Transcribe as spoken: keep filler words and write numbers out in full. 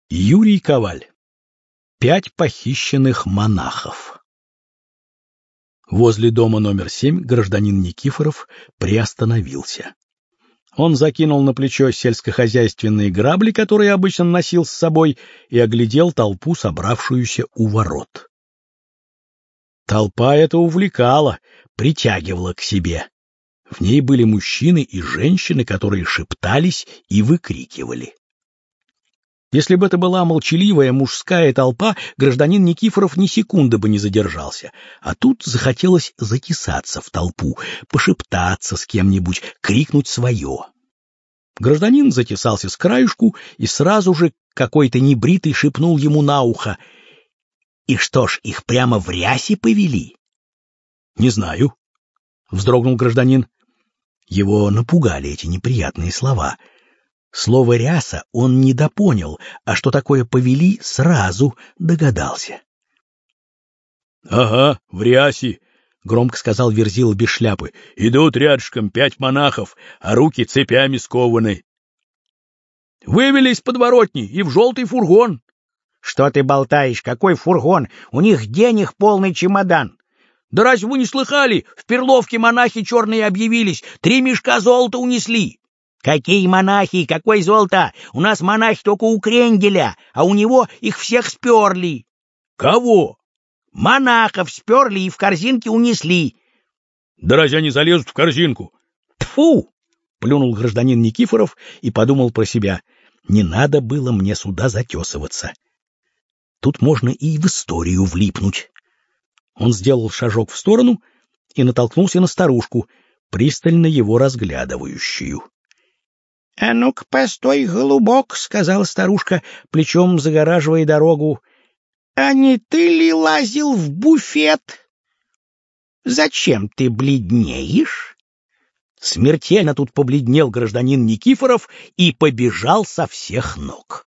Юрий Коваль. Пять похищенных монахов. Возле дома номер семь гражданин Никифоров приостановился. Он закинул на плечо сельскохозяйственные грабли, которые обычно носил с собой, и оглядел толпу, собравшуюся у ворот. Толпа эта увлекала, притягивала к себе. В ней были мужчины и женщины, которые шептались и выкрикивали. Если бы это была молчаливая мужская толпа, гражданин Никифоров ни секунды бы не задержался. А тут захотелось затесаться в толпу, пошептаться с кем-нибудь, крикнуть свое. Гражданин затесался с краюшку, и сразу же какой-то небритый шепнул ему на ухо: «И что ж, их прямо в рясе повели?» «Не знаю», — вздрогнул гражданин. Его напугали эти неприятные слова. Слово «ряса» он недопонял, а что такое «повели» сразу догадался. — Ага, в рясе, — громко сказал Верзила без шляпы. — Идут рядышком пять монахов, а руки цепями скованы. — Вывели из подворотни и в желтый фургон. — Что ты болтаешь? Какой фургон? У них денег полный чемодан. — Да разве вы не слыхали? В Перловке монахи черные объявились, три мешка золота унесли. Какие монахи, какое золото? У нас монахи только у Кренделя, а у него их всех сперли. Кого? Монахов сперли и в корзинке унесли. Да разве они залезут в корзинку? Тфу! Плюнул гражданин Никифоров и подумал про себя: не надо было мне сюда затесываться. Тут можно и в историю влипнуть. Он сделал шажок в сторону и натолкнулся на старушку, пристально его разглядывающую. — А ну-ка, постой, голубок, — сказала старушка, плечом загораживая дорогу. — А не ты ли лазил в буфет? Зачем ты бледнеешь? Смертельно тут побледнел гражданин Никифоров и побежал со всех ног.